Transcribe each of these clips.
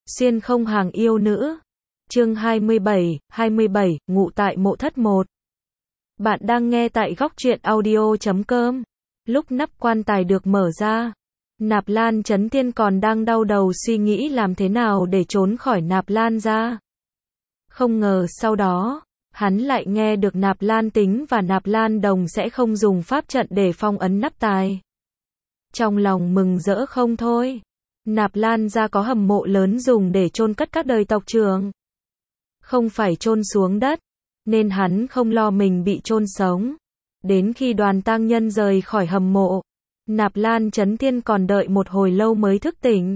Xuyên không hàng yêu nữ. Chương 27, ngụ tại mộ thất 1. Bạn đang nghe tại góc truyện audio.com. Lúc nắp quan tài được mở ra, Nạp Lan Chấn Thiên còn đang đau đầu suy nghĩ làm thế nào để trốn khỏi Nạp Lan gia. Không ngờ sau đó, hắn lại nghe được Nạp Lan Tính và Nạp Lan Đồng sẽ không dùng pháp trận để phong ấn nắp tài. Trong lòng mừng rỡ không thôi. Nạp Lan gia có hầm mộ lớn dùng để chôn cất các đời tộc trưởng. Không phải chôn xuống đất, nên hắn không lo mình bị chôn sống. Đến khi đoàn tang nhân rời khỏi hầm mộ, Nạp Lan Chấn Thiên còn đợi một hồi lâu mới thức tỉnh.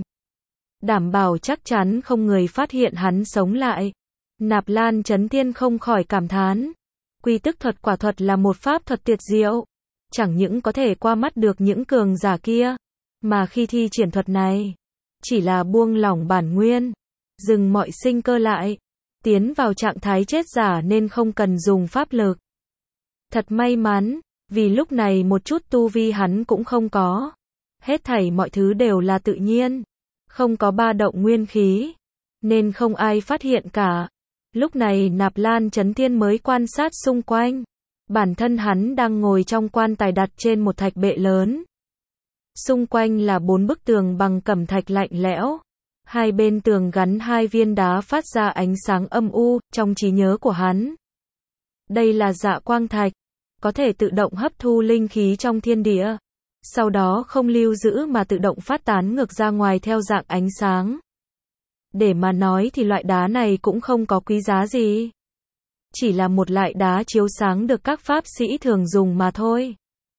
Đảm bảo chắc chắn không người phát hiện hắn sống lại. Nạp Lan Chấn Thiên không khỏi cảm thán. Quy tức thuật quả thuật là một pháp thuật tuyệt diệu. Chẳng những có thể qua mắt được những cường giả kia, mà khi thi triển thuật này, chỉ là buông lỏng bản nguyên, dừng mọi sinh cơ lại, tiến vào trạng thái chết giả nên không cần dùng pháp lực. Thật may mắn, vì lúc này một chút tu vi hắn cũng không có. Hết thảy mọi thứ đều là tự nhiên, không có ba động nguyên khí, nên không ai phát hiện cả. Lúc này Nạp Lan Chấn Thiên mới quan sát xung quanh. Bản thân hắn đang ngồi trong quan tài đặt trên một thạch bệ lớn. Xung quanh là 4 bức tường bằng cẩm thạch lạnh lẽo. Hai bên tường gắn 2 viên đá phát ra ánh sáng âm u, trong trí nhớ của hắn. Đây là dạ quang thạch, có thể tự động hấp thu linh khí trong thiên địa. Sau đó không lưu giữ mà tự động phát tán ngược ra ngoài theo dạng ánh sáng. Để mà nói thì loại đá này cũng không có quý giá gì. Chỉ là một loại đá chiếu sáng được các pháp sĩ thường dùng mà thôi.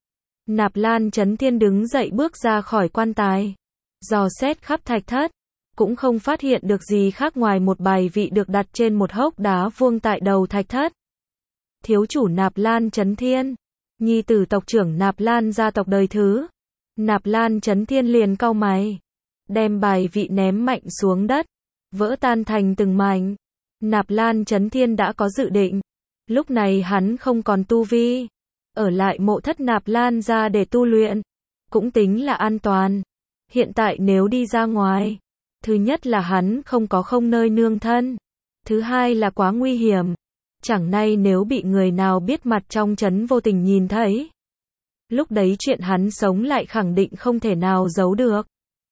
Nạp Lan Chấn Thiên đứng dậy bước ra khỏi quan tài. Dò xét khắp thạch thất, cũng không phát hiện được gì khác ngoài một bài vị được đặt trên một hốc đá vuông tại đầu thạch thất. Thiếu chủ Nạp Lan Chấn Thiên, nhi tử tộc trưởng Nạp Lan gia tộc đời thứ. Nạp Lan Chấn Thiên liền cau mày, đem bài vị ném mạnh xuống đất, vỡ tan thành từng mảnh. Nạp Lan Chấn Thiên đã có dự định, lúc này hắn không còn tu vi, ở lại mộ thất Nạp Lan gia để tu luyện, cũng tính là an toàn. Hiện tại nếu đi ra ngoài, thứ nhất là hắn không nơi nương thân, thứ hai là quá nguy hiểm. Chẳng nay nếu bị người nào biết mặt trong trấn vô tình nhìn thấy, lúc đấy chuyện hắn sống lại khẳng định không thể nào giấu được.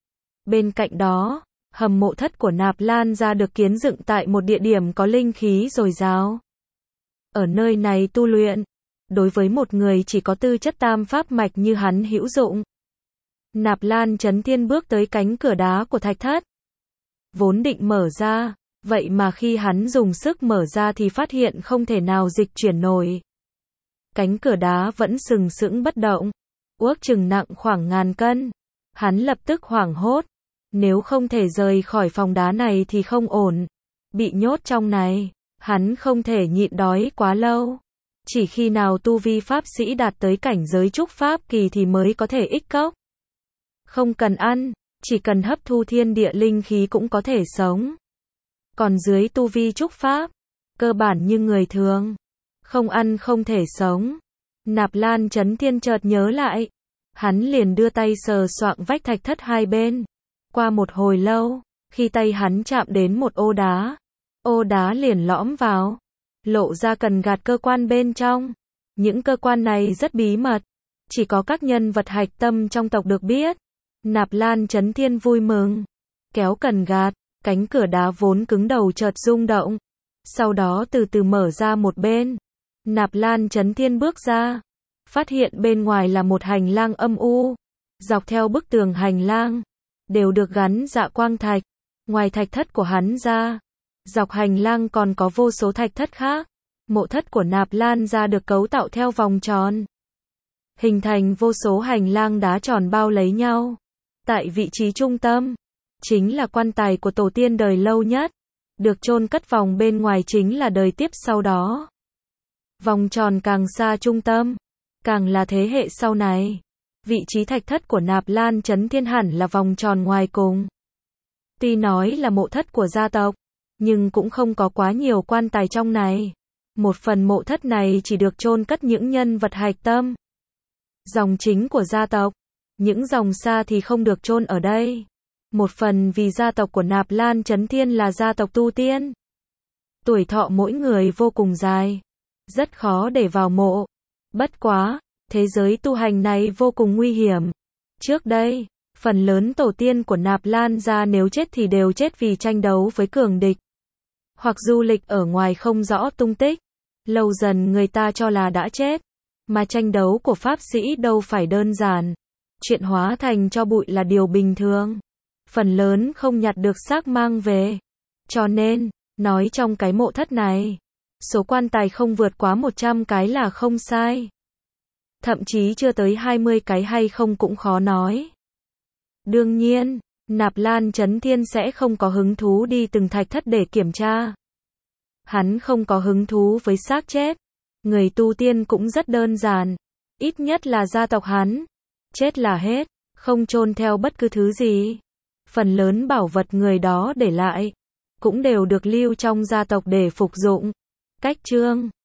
Bên cạnh đó, hầm mộ thất của Nạp Lan gia được kiến dựng tại một địa điểm có linh khí dồi dào. Ở nơi này tu luyện, đối với một người chỉ có tư chất tam pháp mạch như hắn hữu dụng. Nạp Lan Chấn Thiên bước tới cánh cửa đá của thạch thất. Vốn định mở ra, vậy mà khi hắn dùng sức mở ra thì phát hiện không thể nào dịch chuyển nổi. Cánh cửa đá vẫn sừng sững bất động, ước chừng nặng khoảng 1000 cân. Hắn lập tức hoảng hốt. Nếu không thể rời khỏi phòng đá này thì không ổn. Bị nhốt trong này, hắn không thể nhịn đói quá lâu. Chỉ khi nào tu vi pháp sĩ đạt tới cảnh giới trúc pháp kỳ thì mới có thể ích cốc. Không cần ăn, chỉ cần hấp thu thiên địa linh khí cũng có thể sống. Còn dưới tu vi trúc pháp, cơ bản như người thường, không ăn không thể sống. Nạp Lan Chấn Thiên chợt nhớ lại, hắn liền đưa tay sờ soạng vách thạch thất hai bên. Qua một hồi lâu, khi tay hắn chạm đến một ô đá liền lõm vào, lộ ra cần gạt cơ quan bên trong. Những cơ quan này rất bí mật, chỉ có các nhân vật hạch tâm trong tộc được biết. Nạp Lan Chấn Thiên vui mừng, kéo cần gạt, cánh cửa đá vốn cứng đầu chợt rung động, sau đó từ từ mở ra một bên. Nạp Lan Chấn Thiên bước ra, phát hiện bên ngoài là một hành lang âm u. Dọc theo bức tường hành lang đều được gắn dạ quang thạch. Ngoài thạch thất của hắn ra, dọc hành lang còn có vô số thạch thất khác. Mộ thất của Nạp Lan gia được cấu tạo theo vòng tròn, hình thành vô số hành lang đá tròn bao lấy nhau. Tại vị trí trung tâm, chính là quan tài của tổ tiên đời lâu nhất, được chôn cất vòng bên ngoài chính là đời tiếp sau đó. Vòng tròn càng xa trung tâm, càng là thế hệ sau này. Vị trí thạch thất của Nạp Lan Chấn Thiên hẳn là vòng tròn ngoài cùng. Tuy nói là mộ thất của gia tộc, nhưng cũng không có quá nhiều quan tài trong này. Một phần mộ thất này chỉ được chôn cất những nhân vật hạch tâm, dòng chính của gia tộc. Những dòng xa thì không được chôn ở đây. Một phần vì gia tộc của Nạp Lan Chấn Thiên là gia tộc tu tiên. Tuổi thọ mỗi người vô cùng dài, rất khó để vào mộ. Bất quá, thế giới tu hành này vô cùng nguy hiểm. Trước đây, phần lớn tổ tiên của Nạp Lan gia nếu chết thì đều chết vì tranh đấu với cường địch, hoặc du lịch ở ngoài không rõ tung tích. Lâu dần người ta cho là đã chết, mà tranh đấu của pháp sĩ đâu phải đơn giản. Chuyện hóa thành tro bụi là điều bình thường. Phần lớn không nhặt được xác mang về. Cho nên, nói trong cái mộ thất này, số quan tài không vượt quá 100 cái là không sai. Thậm chí chưa tới 20 cái hay không cũng khó nói. Đương nhiên, Nạp Lan Chấn Thiên sẽ không có hứng thú đi từng thạch thất để kiểm tra. Hắn không có hứng thú với xác chết. Người tu tiên cũng rất đơn giản. Ít nhất là gia tộc hắn. Chết là hết, không chôn theo bất cứ thứ gì. Phần lớn bảo vật người đó để lại cũng đều được lưu trong gia tộc để phục dụng. Cách chương